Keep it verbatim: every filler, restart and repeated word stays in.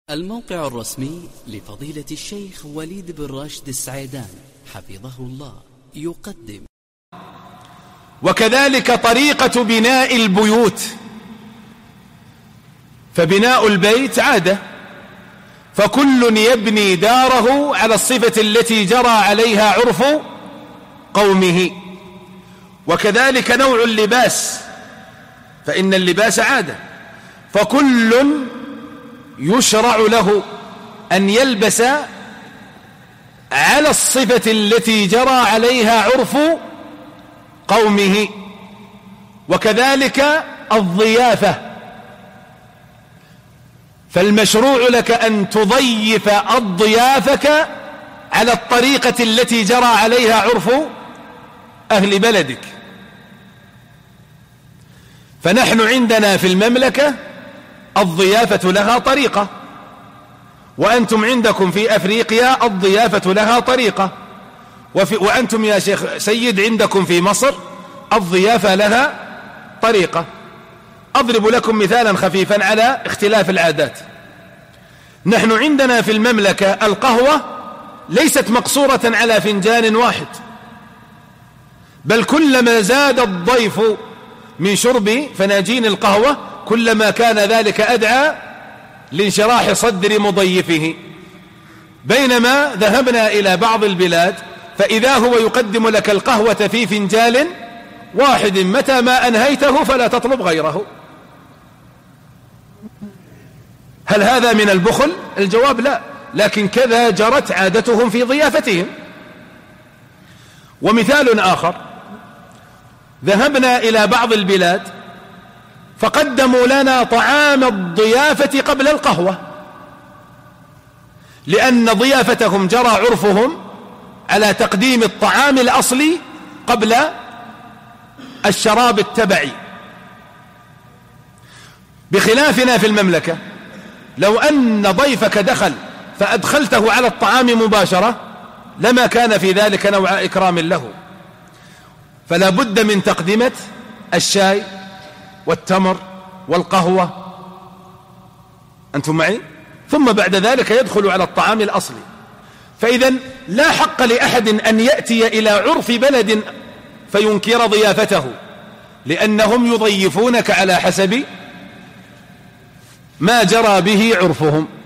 الموقع الرسمي لفضيلة الشيخ وليد بن راشد السعيدان حفظه الله يقدم. وكذلك طريقة بناء البيوت، فبناء البيت عادة، فكل يبني داره على الصفة التي جرى عليها عرف قومه. وكذلك نوع اللباس، فإن اللباس عادة، فكل يشرع له أن يلبس على الصفة التي جرى عليها عرف قومه. وكذلك الضيافة، فالمشروع لك أن تضيف أضيافك على الطريقة التي جرى عليها عرف أهل بلدك. فنحن عندنا في المملكة الضيافة لها طريقة، وأنتم عندكم في أفريقيا الضيافة لها طريقة، وفي وأنتم يا شيخ سيد عندكم في مصر الضيافة لها طريقة. أضرب لكم مثالا خفيفا على اختلاف العادات. نحن عندنا في المملكة القهوة ليست مقصورة على فنجان واحد، بل كلما زاد الضيف من شرب فناجين القهوة كلما كان ذلك أدعى لانشراح صدر مضيفه. بينما ذهبنا إلى بعض البلاد فإذا هو يقدم لك القهوة في فنجان واحد، متى ما أنهيته فلا تطلب غيره. هل هذا من البخل؟ الجواب لا، لكن كذا جرت عادتهم في ضيافتهم. ومثال آخر، ذهبنا إلى بعض البلاد فقدموا لنا طعام الضيافة قبل القهوة، لأن ضيافتهم جرى عرفهم على تقديم الطعام الأصلي قبل الشراب التبعي، بخلافنا في المملكة. لو أن ضيفك دخل فأدخلته على الطعام مباشرة لما كان في ذلك نوع إكرام له، فلا بد من تقدمة الشاي والتمر والقهوة، أنتم معي؟ ثم بعد ذلك يدخل على الطعام الأصلي. فإذا لا حق لأحد أن يأتي إلى عرف بلد فينكر ضيافته، لأنهم يضيفونك على حسب ما جرى به عرفهم.